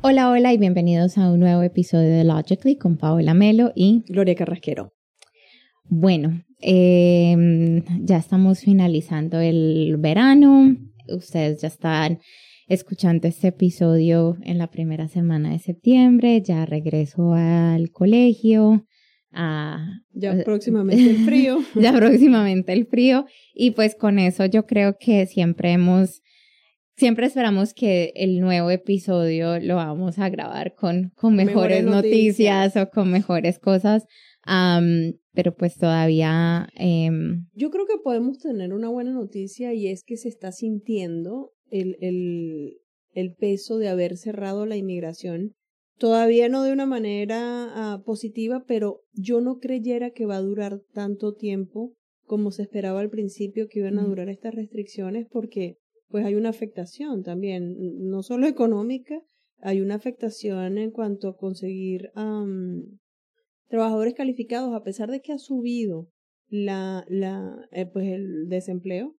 Hola, hola y bienvenidos a un nuevo episodio de Logically con Paola Melo y Gloria Carrasquero. Bueno, ya estamos finalizando el verano. Ustedes ya están escuchando este episodio en la primera semana de septiembre. Ya regreso al colegio. Ya próximamente el frío. Ya próximamente el frío. Y pues con eso yo creo que siempre esperamos que el nuevo episodio lo vamos a grabar con mejores noticias o con mejores cosas. Pero pues todavía... Yo creo que podemos tener una buena noticia y es que se está sintiendo el peso de haber cerrado la inmigración. Todavía no de una manera positiva, pero yo no creyera que va a durar tanto tiempo como se esperaba al principio que iban a durar estas restricciones, porque pues hay una afectación también, no solo económica, hay una afectación en cuanto a conseguir trabajadores calificados, a pesar de que ha subido pues el desempleo.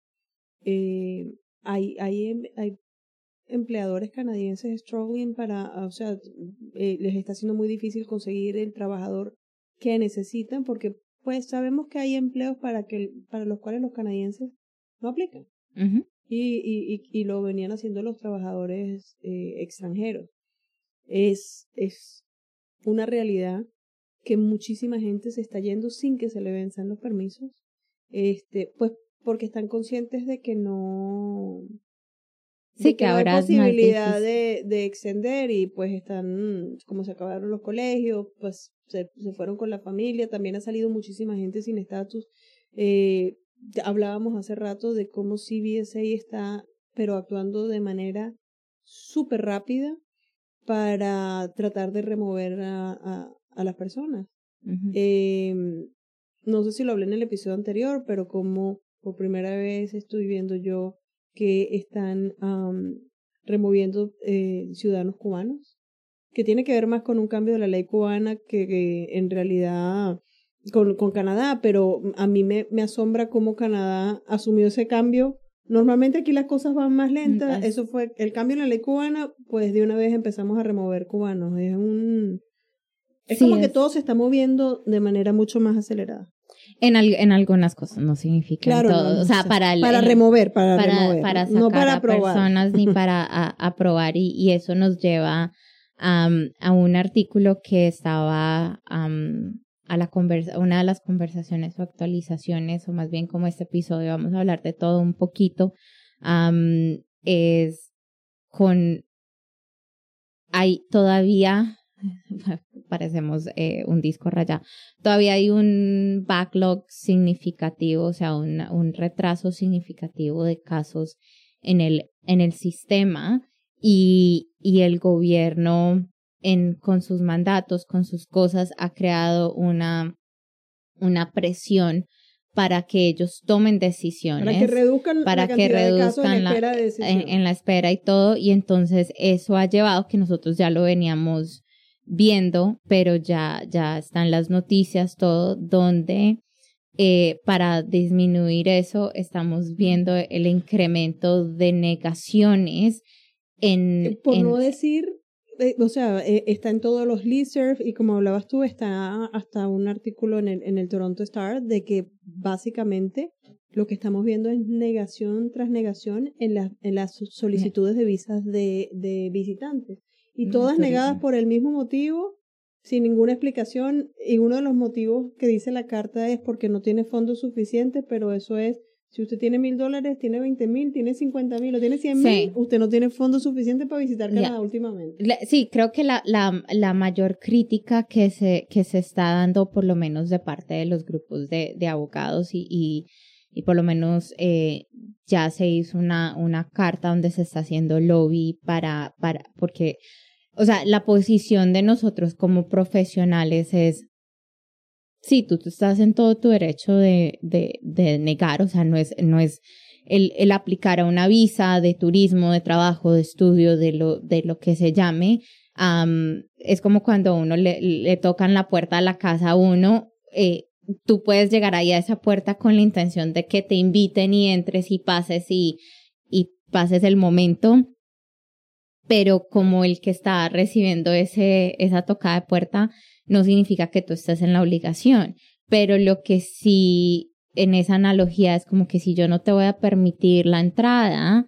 Hay empleadores canadienses struggling les está siendo muy difícil conseguir el trabajador que necesitan, porque pues sabemos que hay empleos para los cuales los canadienses no aplican. Uh-huh. Y lo venían haciendo los trabajadores extranjeros. Es una realidad que muchísima gente se está yendo sin que se le venzan los permisos, pues porque están conscientes de que no... Sí, que ahora hay posibilidad de extender, y pues están, como se acabaron los colegios, pues se fueron con la familia. También ha salido muchísima gente sin estatus. Hablábamos hace rato de cómo CBSA está, pero actuando de manera súper rápida para tratar de remover a las personas. Uh-huh. No sé si lo hablé en el episodio anterior, pero como por primera vez estoy viendo yo que están removiendo ciudadanos cubanos, que tiene que ver más con un cambio de la ley cubana que en realidad con Canadá, pero a mí me asombra cómo Canadá asumió ese cambio. Normalmente aquí las cosas van más lentas. Eso fue el cambio en la ley cubana, pues de una vez empezamos a remover cubanos. Es como que todo se está moviendo de manera mucho más acelerada. En algunas cosas, no significa claro, en todo. No, o sea, para remover, para sacar no para a personas ni para aprobar, y eso nos lleva a un artículo que estaba una de las conversaciones o actualizaciones, o más bien como este episodio vamos a hablar de todo un poquito, es hay todavía... parecemos un disco rayado. Todavía hay un backlog significativo, o sea, un retraso significativo de casos en el sistema, y el gobierno con sus mandatos, con sus cosas, ha creado una presión para que ellos tomen decisiones, para que reduzcan la cantidad de casos en espera de decisión. En la espera y todo, y entonces eso ha llevado que nosotros ya lo veníamos viendo, pero ya están las noticias, todo, donde para disminuir eso estamos viendo el incremento de negaciones no decir, está en todos los listserv, y como hablabas tú, está hasta un artículo en el Toronto Star de que básicamente lo que estamos viendo es negación tras negación en las solicitudes de visas de visitantes. Y todas negadas por el mismo motivo, sin ninguna explicación. Y uno de los motivos que dice la carta es porque no tiene fondos suficientes, pero eso es, si usted tiene $1,000, tiene 20,000, tiene 50,000 o tiene 100,000, usted no tiene fondos suficientes para visitar Canadá últimamente. Sí, creo que la mayor crítica que se está dando, por lo menos de parte de los grupos de abogados, y por lo menos ya se hizo una carta donde se está haciendo lobby porque, o sea, la posición de nosotros como profesionales es, sí, tú estás en todo tu derecho de negar, o sea, no es el aplicar a una visa de turismo, de trabajo, de estudio, de lo que se llame. Es como cuando a uno le tocan la puerta a la casa a uno, tú puedes llegar ahí a esa puerta con la intención de que te inviten y entres y pases y pases el momento, pero como el que está recibiendo esa tocada de puerta no significa que tú estés en la obligación, pero lo que sí en esa analogía es como que si yo no te voy a permitir la entrada,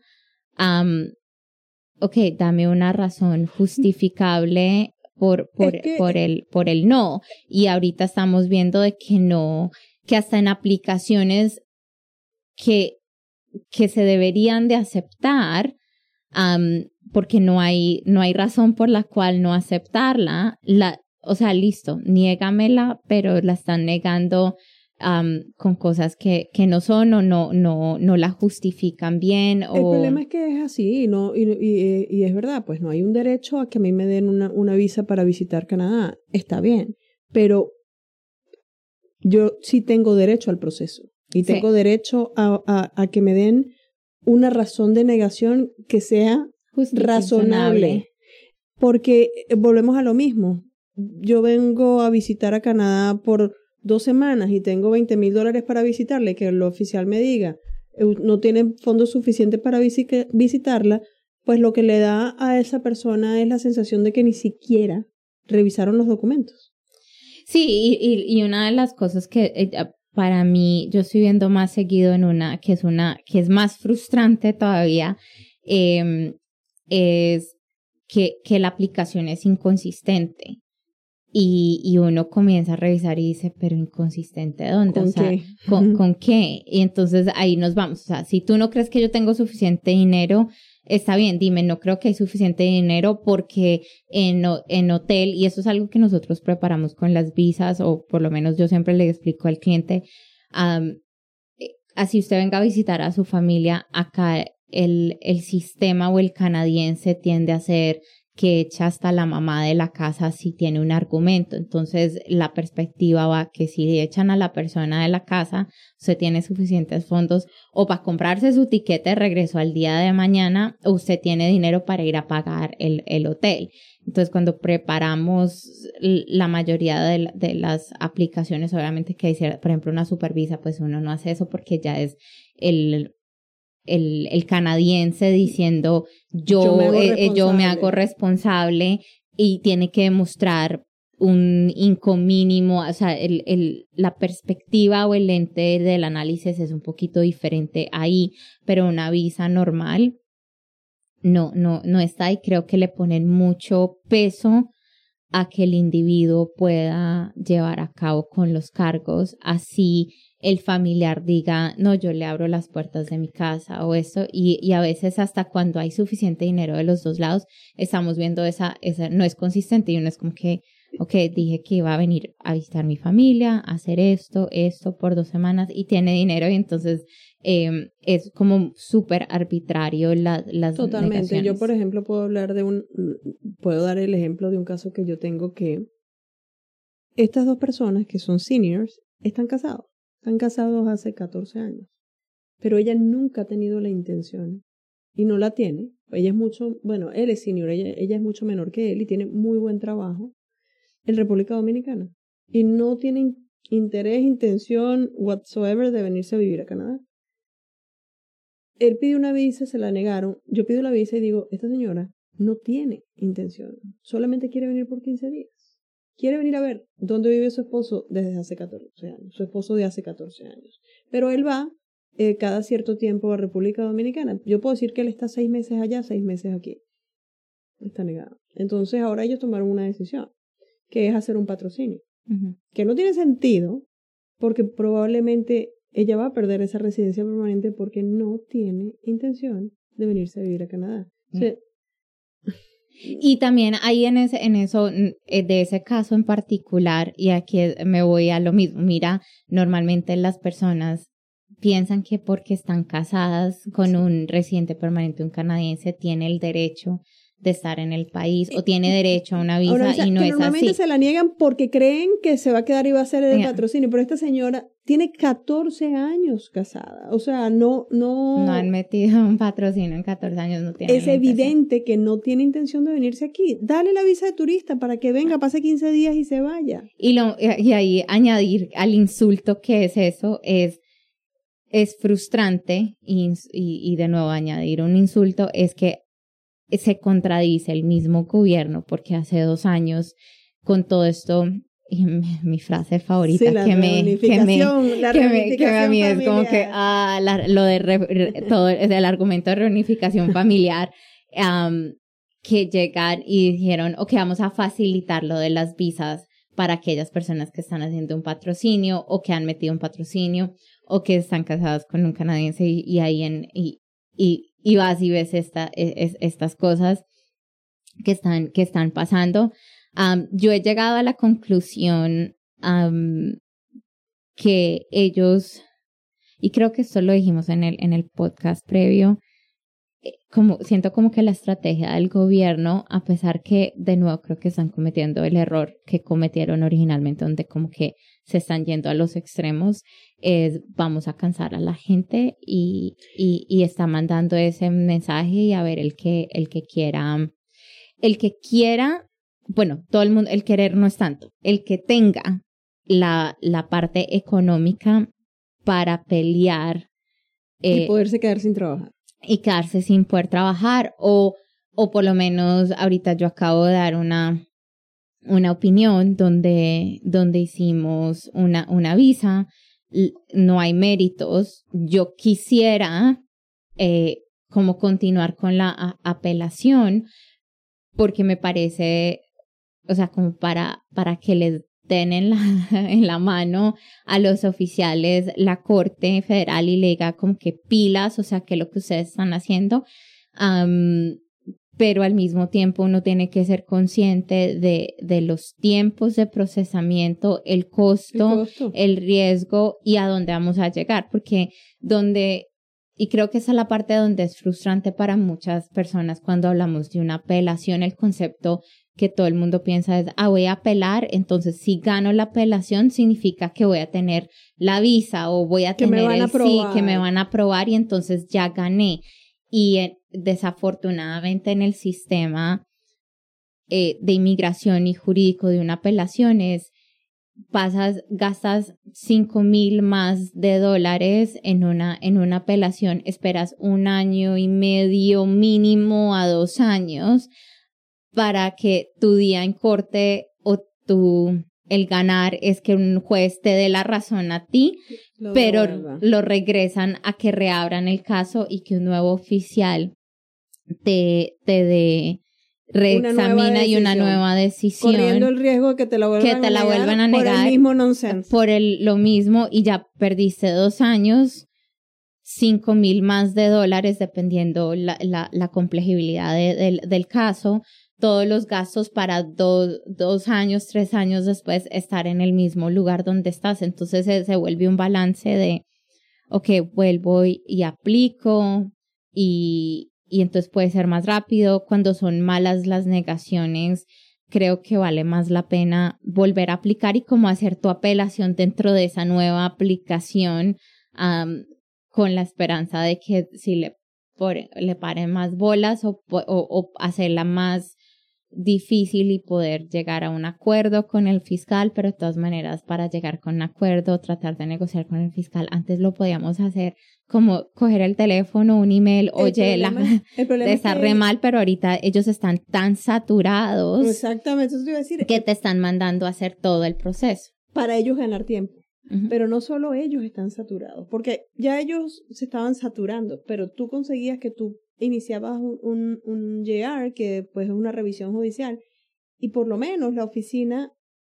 ok, dame una razón justificable por el no. Y ahorita estamos viendo de que no, que hasta en aplicaciones que se deberían de aceptar, porque no hay razón por la cual no aceptarla, o sea, listo, niégamela, pero la están negando con cosas que no son o no la justifican bien. El problema es que es así y es verdad, pues no hay un derecho a que a mí me den una visa para visitar Canadá. Está bien, pero yo sí tengo derecho al proceso y tengo derecho a que me den una razón de negación que sea razonable. Porque volvemos a lo mismo. Yo vengo a visitar a Canadá por 2 semanas y tengo $20,000 para visitarla y que el oficial me diga no tienen fondos suficientes para visitarla, pues lo que le da a esa persona es la sensación de que ni siquiera revisaron los documentos. Sí, y una de las cosas que para mí yo estoy viendo más seguido en una que es más frustrante todavía, es que la aplicación es inconsistente. Y uno comienza a revisar y dice, pero ¿inconsistente de dónde? ¿Con qué? ¿Con qué? Y entonces ahí nos vamos. O sea, si tú no crees que yo tengo suficiente dinero, está bien, dime, no creo que hay suficiente dinero porque en hotel, y eso es algo que nosotros preparamos con las visas, o por lo menos yo siempre le explico al cliente, así usted venga a visitar a su familia, acá el sistema o el canadiense tiende a ser que echa hasta la mamá de la casa si tiene un argumento. Entonces, la perspectiva va que si echan a la persona de la casa, usted tiene suficientes fondos o para comprarse su tiquete de regreso al día de mañana, o usted tiene dinero para ir a pagar el hotel. Entonces, cuando preparamos la mayoría de las aplicaciones, obviamente que hay, por ejemplo, una supervisa, pues uno no hace eso porque ya es el canadiense diciendo yo me hago responsable y tiene que demostrar un income mínimo, o sea, la perspectiva o el lente del análisis es un poquito diferente ahí, pero una visa normal no está, y creo que le ponen mucho peso a que el individuo pueda llevar a cabo con los cargos, así el familiar diga, no, yo le abro las puertas de mi casa o eso, y a veces hasta cuando hay suficiente dinero de los dos lados, estamos viendo esa no es consistente, y uno es como que, ok, dije que iba a venir a visitar mi familia, a hacer esto por 2 semanas, y tiene dinero, y entonces es como súper arbitrario las Totalmente. negaciones. Yo, por ejemplo, puedo dar el ejemplo de un caso que yo tengo, que estas 2 personas que son seniors están casados hace 14 años, pero ella nunca ha tenido la intención y no la tiene. Ella es él es senior, ella es mucho menor que él y tiene muy buen trabajo en República Dominicana y no tiene interés, intención whatsoever de venirse a vivir a Canadá. Él pidió una visa, se la negaron. Yo pido la visa y digo, esta señora no tiene intención, solamente quiere venir por 15 días. Quiere venir a ver dónde vive su esposo desde hace 14 años, su esposo de hace 14 años. Pero él va cada cierto tiempo a República Dominicana. Yo puedo decir que él está 6 meses allá, 6 meses aquí. Está negado. Entonces ahora ellos tomaron una decisión, que es hacer un patrocinio. Uh-huh. Que no tiene sentido, porque probablemente ella va a perder esa residencia permanente porque no tiene intención de venirse a vivir a Canadá. Uh-huh. O sea, y también ahí en eso, de ese caso en particular, y aquí me voy a lo mismo, mira, normalmente las personas piensan que porque están casadas con un residente permanente, un canadiense, tiene el derecho de estar en el país o tiene derecho a una visa. Ahora, y no es así. Normalmente se la niegan porque creen que se va a quedar y va a hacer el patrocinio, pero esta señora tiene 14 años casada, o sea, no han metido un patrocinio en 14 años, no tiene. Es evidente que no tiene intención de venirse aquí. Dale la visa de turista para que venga, pase 15 días y se vaya. Y ahí añadir al insulto que es eso, es frustrante, y de nuevo añadir un insulto, es que se contradice el mismo gobierno, porque hace 2 años con todo esto, y mi frase favorita que a mí es como que todo el argumento de reunificación familiar, que llegan y dijeron, ok, vamos a facilitar lo de las visas para aquellas personas que están haciendo un patrocinio o que han metido un patrocinio o que están casadas con un canadiense y vas y ves estas cosas que están pasando. Yo he llegado a la conclusión que ellos, y creo que esto lo dijimos en el podcast previo, siento como que la estrategia del gobierno, a pesar que de nuevo creo que están cometiendo el error que cometieron originalmente, donde como que se están yendo a los extremos, es vamos a cansar a la gente y está mandando ese mensaje y a ver el que quiera, bueno, todo el mundo, el querer no es tanto, el que tenga la parte económica para pelear y poderse quedar sin trabajar. Y quedarse sin poder trabajar o por lo menos ahorita yo acabo de dar una opinión donde hicimos una visa, no hay méritos, yo quisiera como continuar con la apelación porque me parece, o sea, como para que les den en la mano a los oficiales la Corte Federal y le diga como que pilas, o sea, que lo que ustedes están haciendo, pero al mismo tiempo uno tiene que ser consciente de los tiempos de procesamiento, el costo, el riesgo y a dónde vamos a llegar, porque y creo que esa es la parte donde es frustrante para muchas personas cuando hablamos de una apelación, el concepto que todo el mundo piensa es, voy a apelar, entonces si gano la apelación significa que voy a tener la visa o voy a tener el sí, que me van a aprobar y entonces ya gané. Y desafortunadamente en el sistema de inmigración y jurídico de una apelación gastas $5,000 más en una apelación, esperas 1 año y medio mínimo a 2 años para que tu día en corte o el ganar es que un juez te dé la razón a ti, pero lo regresan a que reabran el caso y que un nuevo oficial te reexamina y una nueva decisión. Corriendo el riesgo de que te la vuelvan a negar por el mismo nonsense. Por lo mismo y ya perdiste 2 años, $5,000 más dependiendo la complejidad del caso. Todos los gastos para 2 años, 3 años después estar en el mismo lugar donde estás. Entonces se vuelve un balance de, ok, vuelvo y aplico y entonces puede ser más rápido. Cuando son malas las negaciones, creo que vale más la pena volver a aplicar y como hacer tu apelación dentro de esa nueva aplicación con la esperanza de que si le paren más bolas o hacerla más difícil y poder llegar a un acuerdo con el fiscal, pero de todas maneras para llegar con un acuerdo, tratar de negociar con el fiscal, antes lo podíamos hacer como coger el teléfono, un email, el problema está re mal, pero ahorita ellos están tan saturados. Exactamente, eso te iba a decir. Que te están mandando a hacer todo el proceso. Para ellos ganar tiempo. Pero no solo ellos están saturados, porque ya ellos se estaban saturando, pero tú conseguías que tú iniciabas un JR, que pues es una revisión judicial, y por lo menos la oficina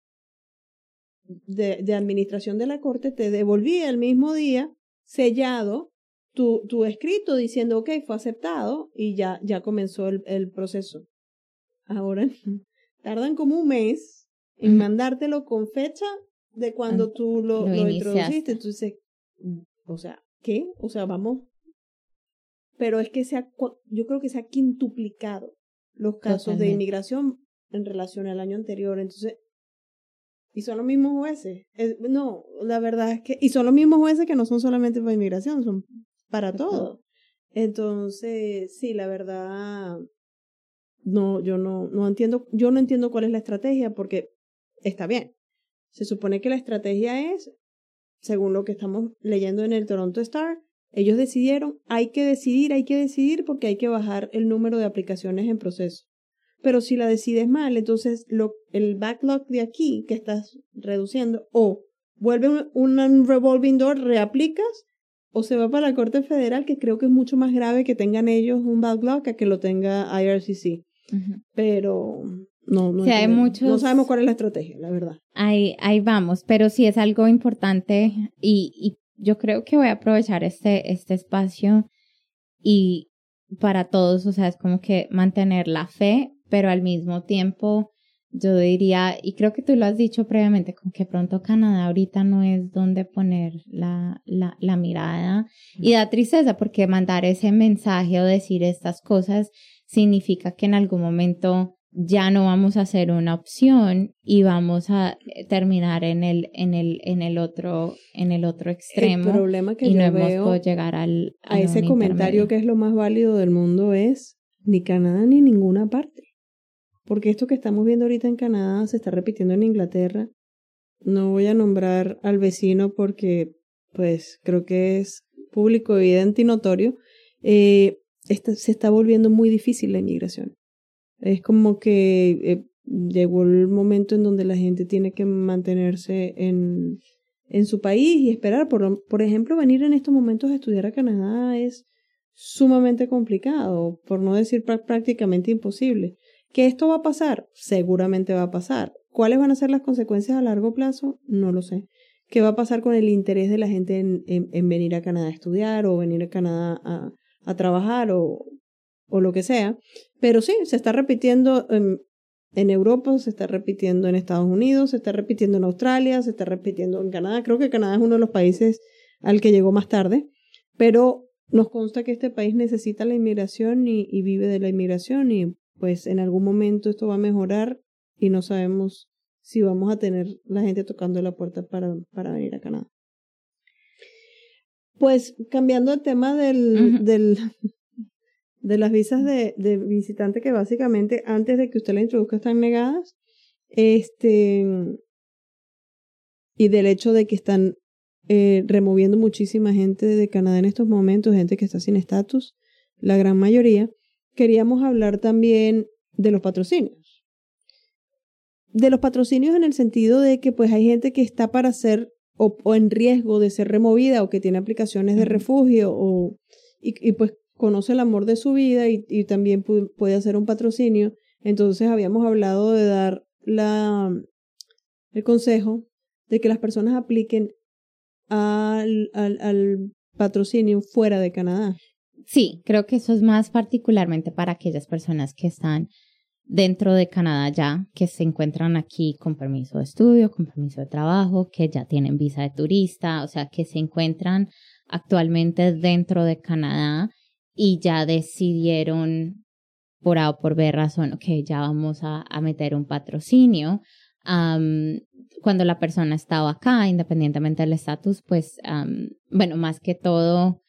de administración de la corte te devolvía el mismo día sellado tu escrito diciendo ok, fue aceptado y ya comenzó el proceso. Ahora tardan como 1 mes en mandártelo con fecha de cuando tú lo introduciste. Entonces, o sea, ¿qué? O sea, vamos. Pero es que yo creo que se ha quintuplicado los casos de inmigración en relación al año anterior. Entonces, y son los mismos jueces. No, la verdad es que, y son los mismos jueces que no son solamente para inmigración, son para todo. Entonces, sí, la verdad, no, yo no entiendo cuál es la estrategia, porque está bien. Se supone que la estrategia es, según lo que estamos leyendo en el Toronto Star, Ellos decidieron, hay que decidir porque hay que bajar el número de aplicaciones en proceso. Pero si la decides mal, entonces el backlog de aquí que estás reduciendo, o vuelve un revolving door, reaplicas, o se va para la Corte Federal, que creo que es mucho más grave que tengan ellos un backlog a que lo tenga IRCC. Uh-huh. Pero no sabemos cuál es la estrategia, la verdad. Ahí vamos, pero sí es algo importante y yo creo que voy a aprovechar este espacio y para todos, o sea, es como que mantener la fe, pero al mismo tiempo yo diría, y creo que tú lo has dicho previamente, con que pronto Canadá ahorita no es donde poner la mirada y da tristeza porque mandar ese mensaje o decir estas cosas significa que en algún momento ya no vamos a ser una opción y vamos a terminar en el otro extremo. El problema que y no yo hemos veo podido llegar a ese comentario que es lo más válido del mundo es ni Canadá ni ninguna parte. Porque esto que estamos viendo ahorita en Canadá se está repitiendo en Inglaterra. No voy a nombrar al vecino porque pues creo que es público, evidente y notorio. Se está volviendo muy difícil la inmigración. Es como que llegó el momento en donde la gente tiene que mantenerse en su país y esperar. Por ejemplo, venir en estos momentos a estudiar a Canadá es sumamente complicado, por no decir prácticamente imposible. ¿Que esto va a pasar? Seguramente va a pasar. ¿Cuáles van a ser las consecuencias a largo plazo? No lo sé. ¿Qué va a pasar con el interés de la gente en venir a Canadá a estudiar o venir a Canadá a trabajar o lo que sea? Pero sí, se está repitiendo en Europa, se está repitiendo en Estados Unidos, se está repitiendo en Australia, se está repitiendo en Canadá. Creo que Canadá es uno de los países al que llegó más tarde, pero nos consta que este país necesita la inmigración y vive de la inmigración y pues en algún momento esto va a mejorar y no sabemos si vamos a tener la gente tocando la puerta para venir a Canadá. Pues cambiando el tema de las visas de visitante, que básicamente antes de que usted la introduzca están negadas, y del hecho de que están removiendo muchísima gente de Canadá en estos momentos, gente que está sin estatus, la gran mayoría. Queríamos hablar también de los patrocinios. De los patrocinios en el sentido de que pues hay gente que está para ser o en riesgo de ser removida o que tiene aplicaciones de refugio y pues conoce el amor de su vida y también puede hacer un patrocinio. Entonces habíamos hablado de dar el consejo de que las personas apliquen al patrocinio fuera de Canadá. Sí, creo que eso es más particularmente para aquellas personas que están dentro de Canadá ya, que se encuentran aquí con permiso de estudio, con permiso de trabajo, que ya tienen visa de turista, o sea, que se encuentran actualmente dentro de Canadá y ya decidieron por A o por B razón, ok, ya vamos a meter un patrocinio. Cuando la persona estaba acá, independientemente del estatus, pues, bueno, más que todo,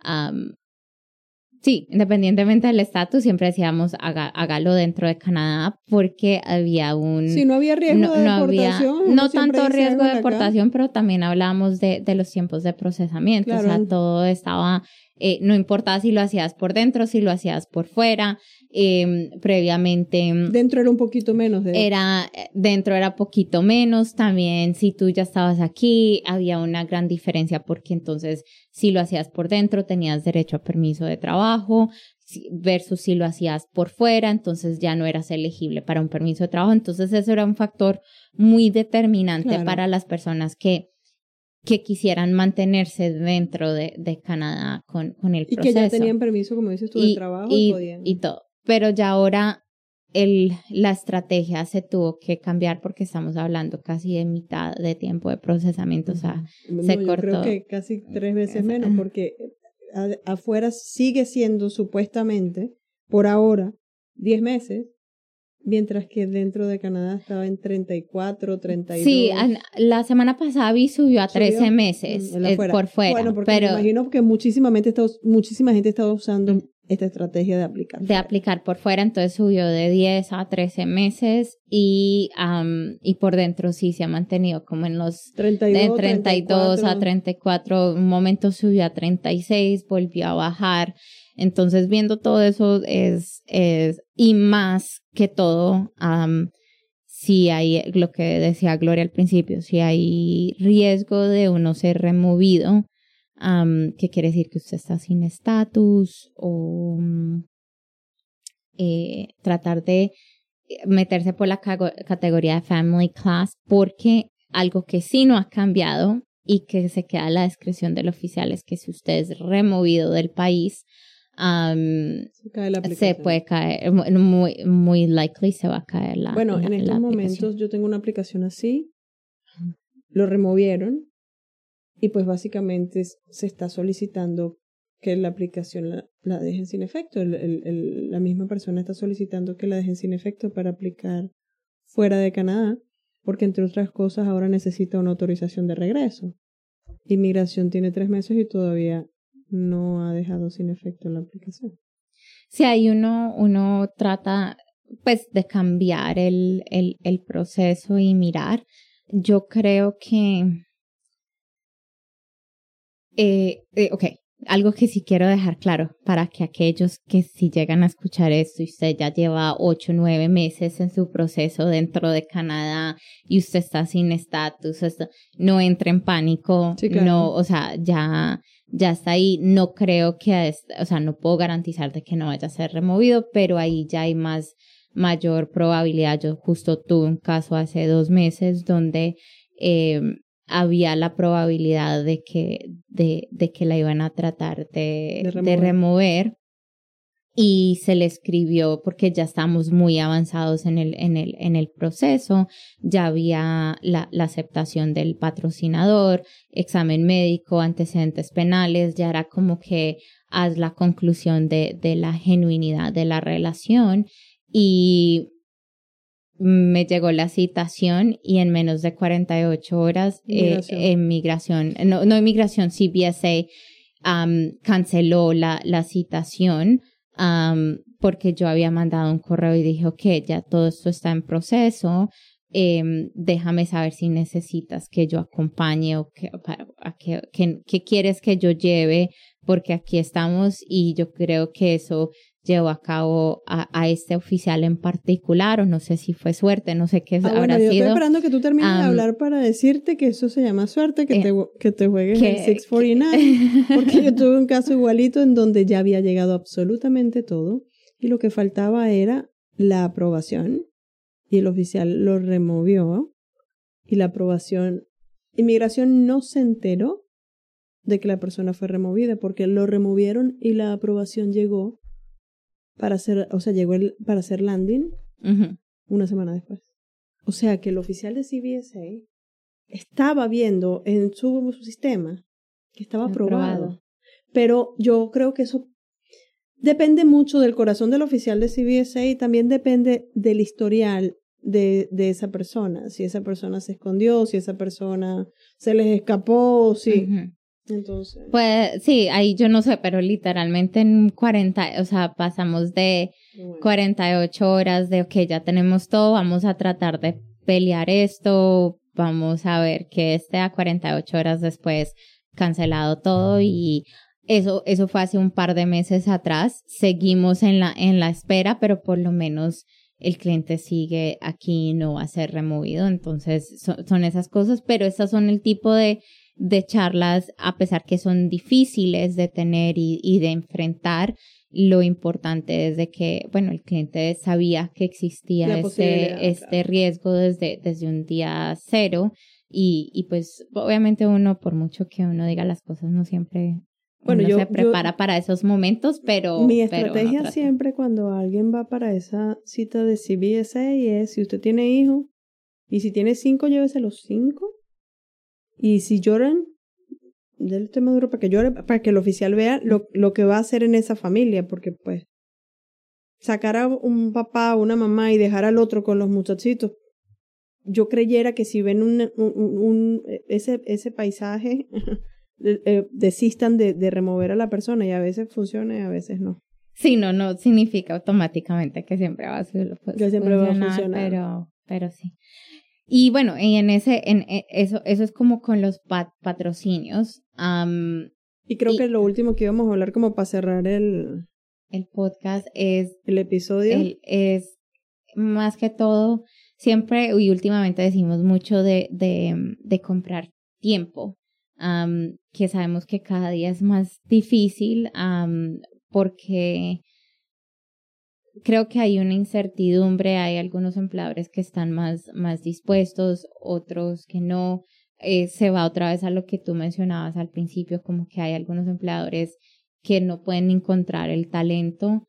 sí, independientemente del estatus, siempre decíamos hágalo dentro de Canadá porque había si no había riesgo de deportación. No tanto riesgo de deportación, pero también hablábamos de los tiempos de procesamiento. Claro. O sea, todo estaba, no importaba si lo hacías por dentro, si lo hacías por fuera. Previamente dentro era un poquito menos dentro era poquito menos. También si tú ya estabas aquí había una gran diferencia porque entonces si lo hacías por dentro tenías derecho a permiso de trabajo versus si lo hacías por fuera, entonces ya no eras elegible para un permiso de trabajo. Entonces eso era un factor muy determinante, claro, para las personas que quisieran mantenerse dentro de Canadá con el proceso. Y que ya tenían permiso, como dices tú, de trabajo y podían. Y todo. Pero ya ahora la estrategia se tuvo que cambiar porque estamos hablando casi de mitad de tiempo de procesamiento, o sea, se cortó. Yo creo que casi 3 veces menos, porque afuera sigue siendo supuestamente, por ahora, 10 meses, mientras que dentro de Canadá estaba en 34, 32. Sí, la semana pasada subió a 13 meses por fuera. Bueno, porque me imagino que muchísima gente está usando esta estrategia de aplicar. De aplicar por fuera, entonces subió de 10 a 13 meses y por dentro sí se ha mantenido como en los 32, de 32 a 34, un momento subió a 36, volvió a bajar. Entonces viendo todo eso es y más que todo, si hay lo que decía Gloria al principio, si hay riesgo de uno ser removido, que quiere decir que usted está sin estatus o tratar de meterse por la categoría de family class, porque algo que sí no ha cambiado y que se queda a la discreción del oficial es que si usted es removido del país, se puede caer, muy likely se va a caer la Bueno, la, en estos momentos yo tengo una aplicación así, lo removieron y pues básicamente se está solicitando que la aplicación la dejen sin efecto. La misma persona está solicitando que la dejen sin efecto para aplicar fuera de Canadá, porque entre otras cosas ahora necesita una autorización de regreso. Inmigración tiene 3 meses y todavía no ha dejado sin efecto la aplicación. Sí, ahí uno trata pues de cambiar el proceso y mirar. Yo creo que okay, algo que sí quiero dejar claro para que aquellos que si llegan a escuchar esto y usted ya lleva 8 o 9 meses en su proceso dentro de Canadá y usted está sin estatus, no entre en pánico, sí, claro. No, o sea, ya está ahí, no creo que, o sea, no puedo garantizar de que no vaya a ser removido, pero ahí ya hay mayor probabilidad. Yo justo tuve un caso hace 2 meses donde había la probabilidad de que la iban a tratar de remover y se le escribió porque ya estamos muy avanzados en el proceso, ya había la aceptación del patrocinador, examen médico, antecedentes penales, ya era como que haz la conclusión de la genuinidad de la relación y me llegó la citación y en menos de 48 horas inmigración, CBSA canceló la citación porque yo había mandado un correo y dije, ok, ya todo esto está en proceso, déjame saber si necesitas que yo acompañe o que quieres que yo lleve, porque aquí estamos y yo creo que eso llevó a cabo a este oficial en particular, o no sé si fue suerte, no sé qué habrá yo sido. Estoy esperando que tú termines de hablar para decirte que eso se llama suerte, que te juegues el 649, porque yo tuve un caso igualito en donde ya había llegado absolutamente todo y lo que faltaba era la aprobación y el oficial lo removió y la aprobación, inmigración no se enteró de que la persona fue removida porque lo removieron y la aprobación llegó para hacer, para hacer landing una semana después. O sea que el oficial de CBSA estaba viendo en su sistema que estaba aprobado. Pero yo creo que eso depende mucho del corazón del oficial de CBSA y también depende del historial de esa persona. Si esa persona se escondió, si esa persona se les escapó, si... Entonces. Pues sí, ahí yo no sé, pero literalmente en 40, o sea, pasamos de 48 horas de, ok, ya tenemos todo, vamos a tratar de pelear esto, vamos a ver que esté a 48 horas después cancelado todo y eso fue hace un par de meses atrás. Seguimos en la espera, pero por lo menos el cliente sigue aquí y no va a ser removido. Entonces son esas cosas, pero estas son el tipo de charlas, a pesar que son difíciles de tener y de enfrentar. Lo importante es de que, bueno, el cliente sabía que existía este riesgo desde un día cero y pues obviamente uno, por mucho que uno diga las cosas, no siempre uno se prepara para esos momentos, pero... Mi estrategia siempre cuando alguien va para esa cita de CBSA es, si usted tiene hijos y si tiene 5, llévese los 5. Y si lloran, déle el tema duro para que llore, para que el oficial vea lo que va a hacer en esa familia, porque pues sacar a un papá o una mamá y dejar al otro con los muchachitos, yo creyera que si ven ese paisaje, desistan de remover a la persona y a veces funciona y a veces no. Sí, no significa automáticamente que siempre va a funcionar, pero sí. Y bueno, eso es como con los patrocinios. Y creo que lo último que íbamos a hablar como para cerrar el podcast es... el episodio. Es más que todo, siempre y últimamente decimos mucho de comprar tiempo, que sabemos que cada día es más difícil, porque creo que hay una incertidumbre, hay algunos empleadores que están más dispuestos, otros que no. Se va otra vez a lo que tú mencionabas al principio, como que hay algunos empleadores que no pueden encontrar el talento.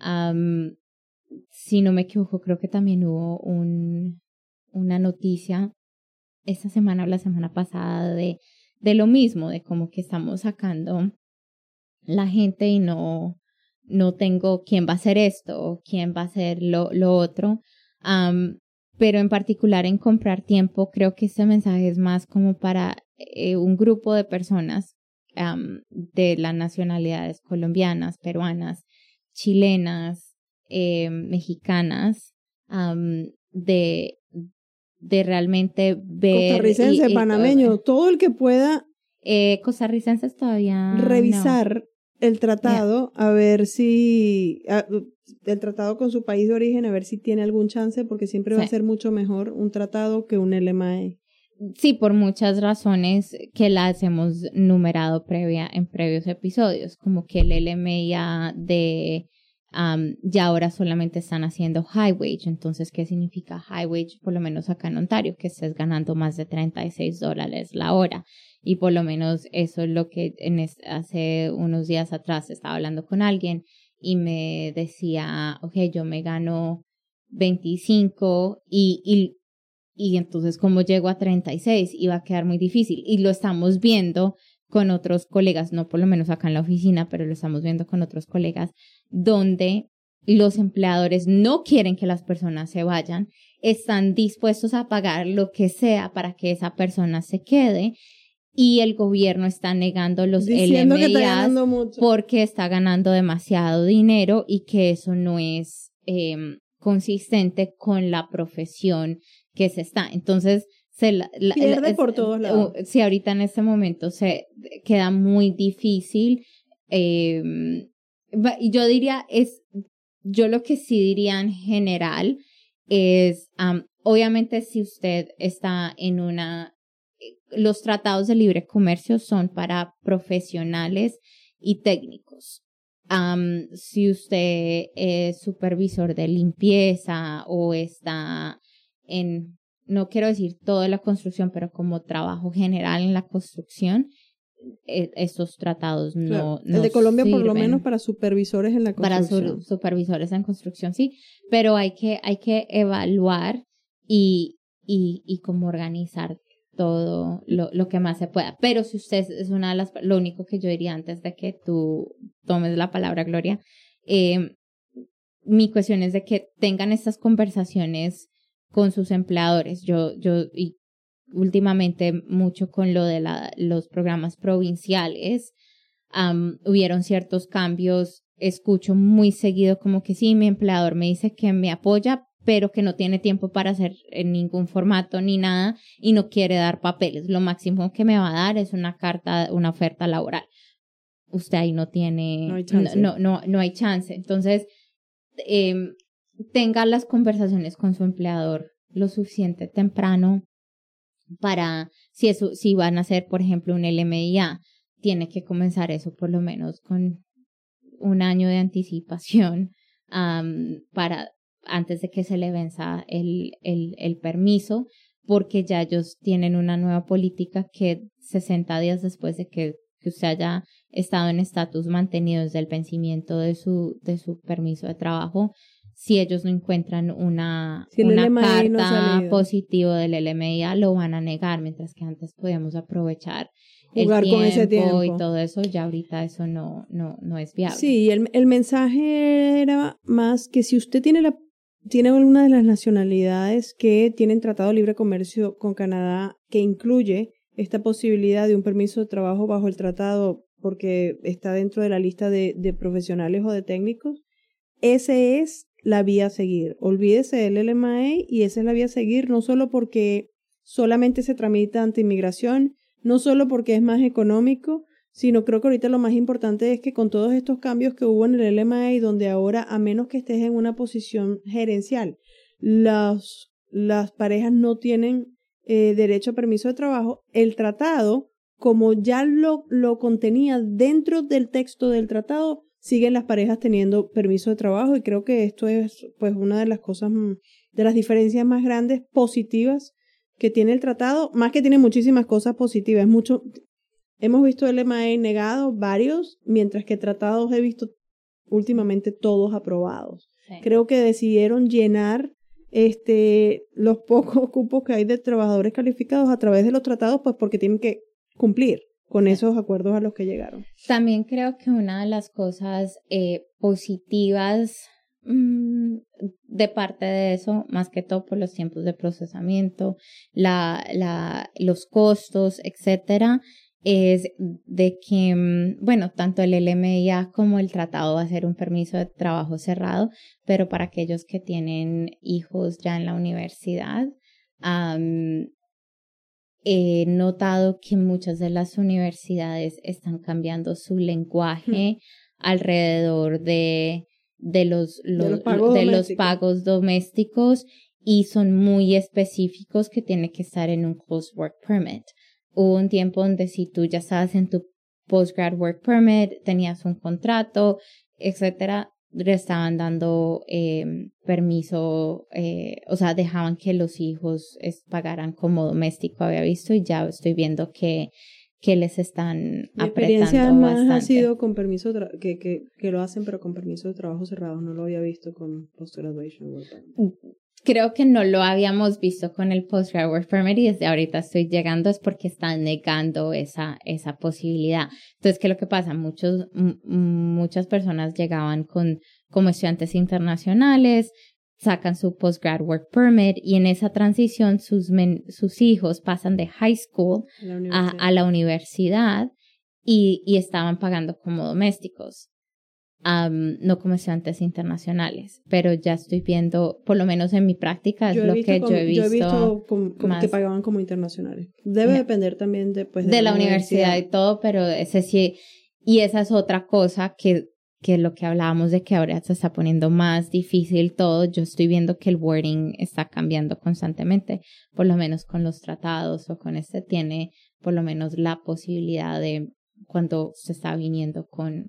Si no me equivoco, creo que también hubo una noticia esta semana o la semana pasada de lo mismo, de como que estamos sacando la gente y no tengo quién va a hacer esto, quién va a hacer lo otro. Pero en particular en comprar tiempo, creo que este mensaje es más como para un grupo de personas de las nacionalidades colombianas, peruanas, chilenas, mexicanas, de realmente ver... Costarricense, panameño, todo el que pueda... costarricenses todavía revisar el tratado, a ver si... el tratado con su país de origen, a ver si tiene algún chance, porque siempre va a ser mucho mejor un tratado que un LMA. Sí, por muchas razones que las hemos numerado en previos episodios, como que el LMA de... ya ahora solamente están haciendo high wage. Entonces, ¿qué significa high wage? Por lo menos acá en Ontario, que estés ganando más de $36 la hora. Y por lo menos eso es lo que hace unos días atrás estaba hablando con alguien y me decía, okay, yo me gano 25 y entonces ¿cómo llego a 36? Iba a quedar muy difícil. Y lo estamos viendo con otros colegas, no por lo menos acá en la oficina, pero lo estamos viendo con otros colegas, donde los empleadores no quieren que las personas se vayan, están dispuestos a pagar lo que sea para que esa persona se quede, y el gobierno está negando los LMIAs porque está ganando demasiado dinero y que eso no es consistente con la profesión que se está. Entonces, pierde por todos lados. Sí, ahorita en este momento se queda muy difícil. Yo diría, yo lo que sí diría en general es, obviamente si usted está en los tratados de libre comercio son para profesionales y técnicos. Si usted es supervisor de limpieza o está no quiero decir toda la construcción, pero como trabajo general en la construcción, estos tratados no el de Colombia sirven. Por lo menos para supervisores en la construcción. Para supervisores en construcción, sí, pero hay que evaluar y como organizar todo lo que más se pueda. Pero si usted es lo único que yo diría antes de que tú tomes la palabra, Gloria, mi cuestión es de que tengan estas conversaciones con sus empleadores. Yo y últimamente mucho con lo de los programas provinciales, hubieron ciertos cambios. Escucho muy seguido como que sí, mi empleador me dice que me apoya, pero que no tiene tiempo para hacer en ningún formato ni nada y no quiere dar papeles. Lo máximo que me va a dar es una oferta laboral. Usted ahí no tiene, no hay chance. Entonces, tenga las conversaciones con su empleador lo suficiente temprano para, si van a hacer, por ejemplo, un LMIA, tiene que comenzar eso por lo menos con un año de anticipación, para antes de que se le venza el permiso, porque ya ellos tienen una nueva política que 60 días después de que usted haya estado en estatus mantenido desde el vencimiento de su permiso de trabajo, si ellos no encuentran una carta positiva del LMIA, lo van a negar, mientras que antes podíamos aprovechar jugar con ese tiempo y todo eso. Ya ahorita eso no es viable. Sí, el mensaje era más que si usted tiene una de las nacionalidades que tienen tratado de libre comercio con Canadá, que incluye esta posibilidad de un permiso de trabajo bajo el tratado porque está dentro de la lista de profesionales o de técnicos, ese es la vía a seguir. Olvídese del LMA y esa es la vía a seguir, no solo porque solamente se tramita ante inmigración, no solo porque es más económico, sino creo que ahorita lo más importante es que con todos estos cambios que hubo en el LMA, donde ahora, a menos que estés en una posición gerencial, las parejas no tienen derecho a permiso de trabajo, el tratado, como ya lo contenía dentro del texto del tratado, siguen las parejas teniendo permiso de trabajo y creo que esto es pues una de las cosas, de las diferencias más grandes positivas que tiene el tratado, más que tiene muchísimas cosas positivas, hemos visto el LMA negado varios, mientras que tratados he visto últimamente todos aprobados. Sí. Creo que decidieron llenar los pocos cupos que hay de trabajadores calificados a través de los tratados, pues porque tienen que cumplir con esos acuerdos a los que llegaron. También creo que una de las cosas positivas de parte de eso, más que todo por los tiempos de procesamiento, los costos, etcétera, es de que, bueno, tanto el LMIA como el tratado va a ser un permiso de trabajo cerrado, pero para aquellos que tienen hijos ya en la universidad, he notado que muchas de las universidades están cambiando su lenguaje alrededor de los pagos domésticos y son muy específicos que tiene que estar en un post-work permit. Hubo un tiempo donde si tú ya estabas en tu post-grad work permit, tenías un contrato, etcétera, le estaban dando permiso, o sea, dejaban que los hijos pagaran como doméstico, había visto, y ya estoy viendo que les están apretando bastante. Mi experiencia más ha sido con permiso, que lo hacen, pero con permiso de trabajo cerrado, no lo había visto con post-graduation work permit. Creo que no lo habíamos visto con el Postgrad Work Permit y desde ahorita estoy llegando es porque están negando esa posibilidad. Entonces, ¿qué es lo que pasa? Muchas personas llegaban como estudiantes internacionales, sacan su Postgrad Work Permit y en esa transición sus hijos pasan de high school a la universidad y estaban pagando como domésticos. No como estudiantes internacionales, pero ya estoy viendo, por lo menos en mi práctica, es lo que yo he visto. Yo he visto como que pagaban como internacionales. Debe depender también de la universidad y todo, pero ese sí, y esa es otra cosa que lo que hablábamos de que ahora se está poniendo más difícil todo. Yo estoy viendo que el wording está cambiando constantemente, por lo menos con los tratados o con tiene por lo menos la posibilidad de cuando se está viniendo con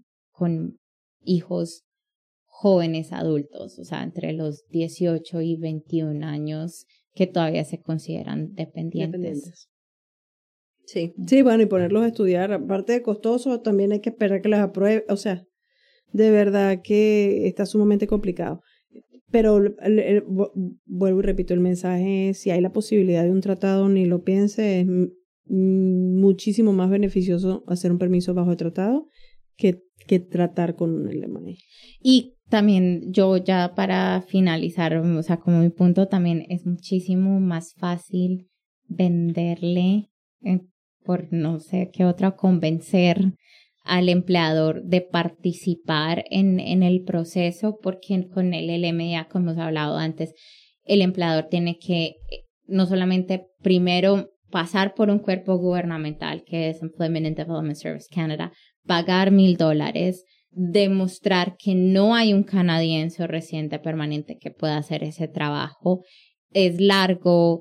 hijos jóvenes adultos, o sea, entre los 18 y 21 años que todavía se consideran dependientes. Sí, bueno, y ponerlos a estudiar, aparte de costoso, también hay que esperar que las apruebe, o sea, de verdad que está sumamente complicado. Pero vuelvo y repito, el mensaje es, si hay la posibilidad de un tratado, ni lo piense, es muchísimo más beneficioso hacer un permiso bajo el tratado que tratar con un LMA. Y también yo ya para finalizar, o sea, como mi punto también es muchísimo más fácil venderle, por no sé qué otra, convencer al empleador de participar en el proceso, porque con el LMA, como hemos hablado antes, el empleador tiene que no solamente primero pasar por un cuerpo gubernamental que es Employment and Development Service Canada, pagar $1,000, demostrar que no hay un canadiense o residente permanente que pueda hacer ese trabajo, es largo,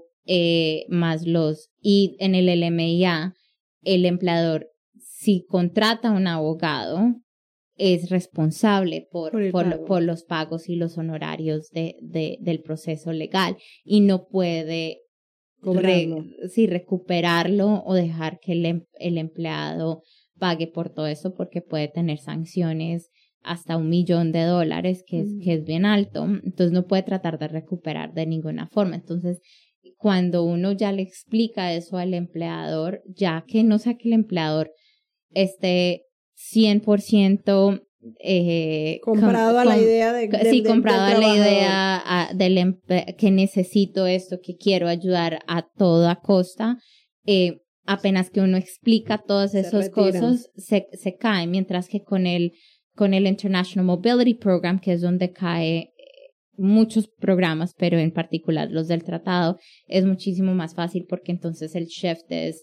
y en el LMIA, el empleador, si contrata a un abogado, es responsable por los pagos y los honorarios del proceso legal y no puede recuperarlo o dejar que el empleado pague por todo eso porque puede tener sanciones hasta $1 millón, que es bien alto. Entonces no puede tratar de recuperar de ninguna forma. Entonces, cuando uno ya le explica eso al empleador, ya que no sea que el empleador esté 100% comprado a la idea comprado a la idea que necesito esto, que quiero ayudar a toda costa, apenas que uno explica todas esas cosas, se cae, mientras que con el con el International Mobility Program, que es donde cae muchos programas, pero en particular los del tratado, es muchísimo más fácil porque entonces el shift es,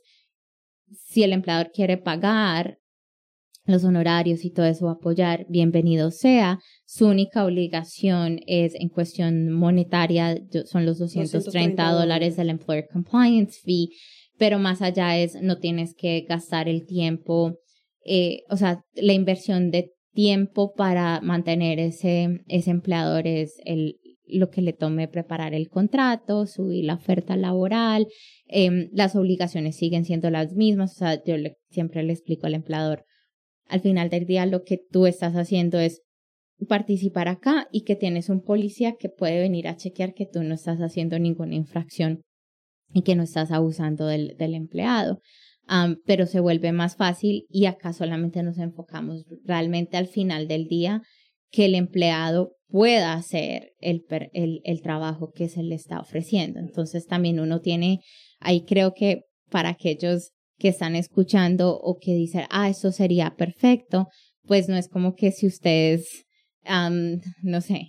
si el empleador quiere pagar los honorarios y todo eso, apoyar, bienvenido sea. Su única obligación es en cuestión monetaria, son los $230 del Employer Compliance Fee, pero más allá es, no tienes que gastar el tiempo, o sea, la inversión de tiempo para mantener ese empleador es lo que le tome preparar el contrato, subir la oferta laboral, las obligaciones siguen siendo las mismas, o sea, yo siempre le explico al empleador, al final del día lo que tú estás haciendo es participar acá y que tienes un policía que puede venir a chequear que tú no estás haciendo ninguna infracción y que no estás abusando del empleado. Pero se vuelve más fácil y acá solamente nos enfocamos realmente al final del día que el empleado pueda hacer el trabajo que se le está ofreciendo. Entonces también uno tiene, ahí creo que para aquellos que están escuchando o que dicen, eso sería perfecto, pues no es como que si ustedes, no sé,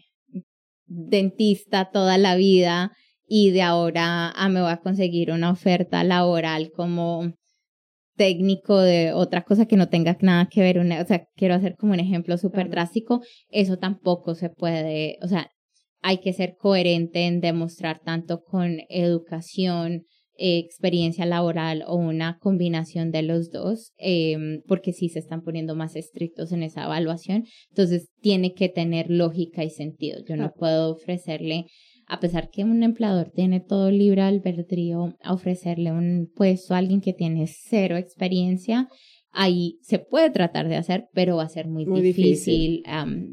dentista toda la vida y de ahora me voy a conseguir una oferta laboral como técnico de otra cosa que no tenga nada que ver, o sea, quiero hacer como un ejemplo súper drástico, eso tampoco se puede, o sea, hay que ser coherente en demostrar tanto con educación, experiencia laboral o una combinación de los dos, porque sí se están poniendo más estrictos en esa evaluación, entonces tiene que tener lógica y sentido. Yo no puedo ofrecerle, a pesar que un empleador tiene todo libre albedrío, a ofrecerle un puesto a alguien que tiene cero experiencia, ahí se puede tratar de hacer, pero va a ser muy difícil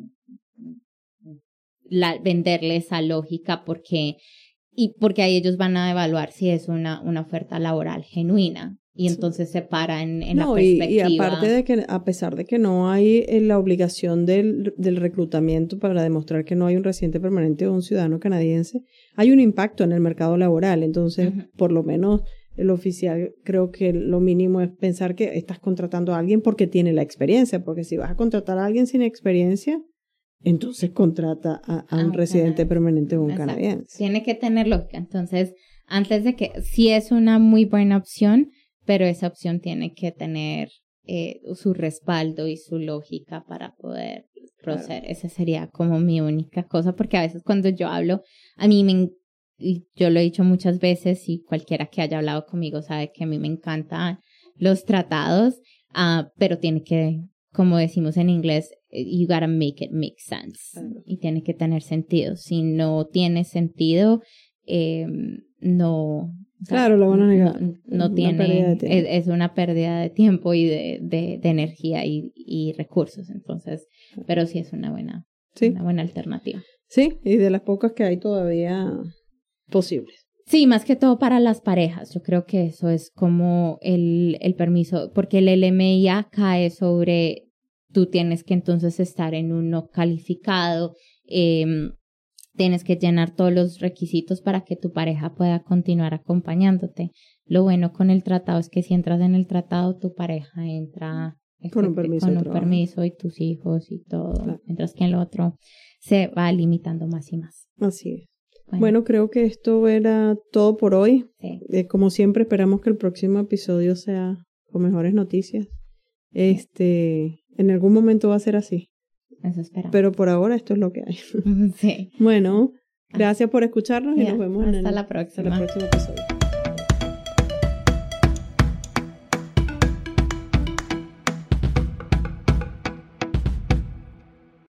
venderle esa lógica porque ahí ellos van a evaluar si es una oferta laboral genuina y entonces se para en la perspectiva. Y aparte de que, a pesar de que no hay la obligación del reclutamiento para demostrar que no hay un residente permanente o un ciudadano canadiense, hay un impacto en el mercado laboral. Entonces, por lo menos el oficial, creo que lo mínimo es pensar que estás contratando a alguien porque tiene la experiencia, porque si vas a contratar a alguien sin experiencia, entonces contrata a un residente permanente o un canadiense. Tiene que tener lógica. Entonces, antes de que, sí es una muy buena opción, pero esa opción tiene que tener su respaldo y su lógica para poder proceder. Esa sería como mi única cosa, porque a veces cuando yo hablo, yo lo he dicho muchas veces y cualquiera que haya hablado conmigo sabe que a mí me encantan los tratados, pero tiene que, como decimos en inglés, you gotta make it make sense. Y tiene que tener sentido. Si no tiene sentido, no... Claro, lo van a negar. No tiene... Es una pérdida de tiempo y de energía y recursos. Entonces, pero sí es una buena alternativa. Sí, y de las pocas que hay todavía posibles. Sí, más que todo para las parejas. Yo creo que eso es como el permiso, porque el LMIA cae sobre... Tú tienes que entonces estar en un no calificado, tienes que llenar todos los requisitos para que tu pareja pueda continuar acompañándote. Lo bueno con el tratado es que si entras en el tratado, tu pareja entra con un permiso y tus hijos y todo, claro. Mientras que en lo otro se va limitando más y más. Así es. Bueno, creo que esto era todo por hoy. Sí. Como siempre, esperamos que el próximo episodio sea con mejores noticias. En algún momento va a ser así. Eso esperamos. Pero por ahora esto es lo que hay. Sí. Bueno, gracias por escucharnos y nos vemos hasta la próxima. En el próximo episodio.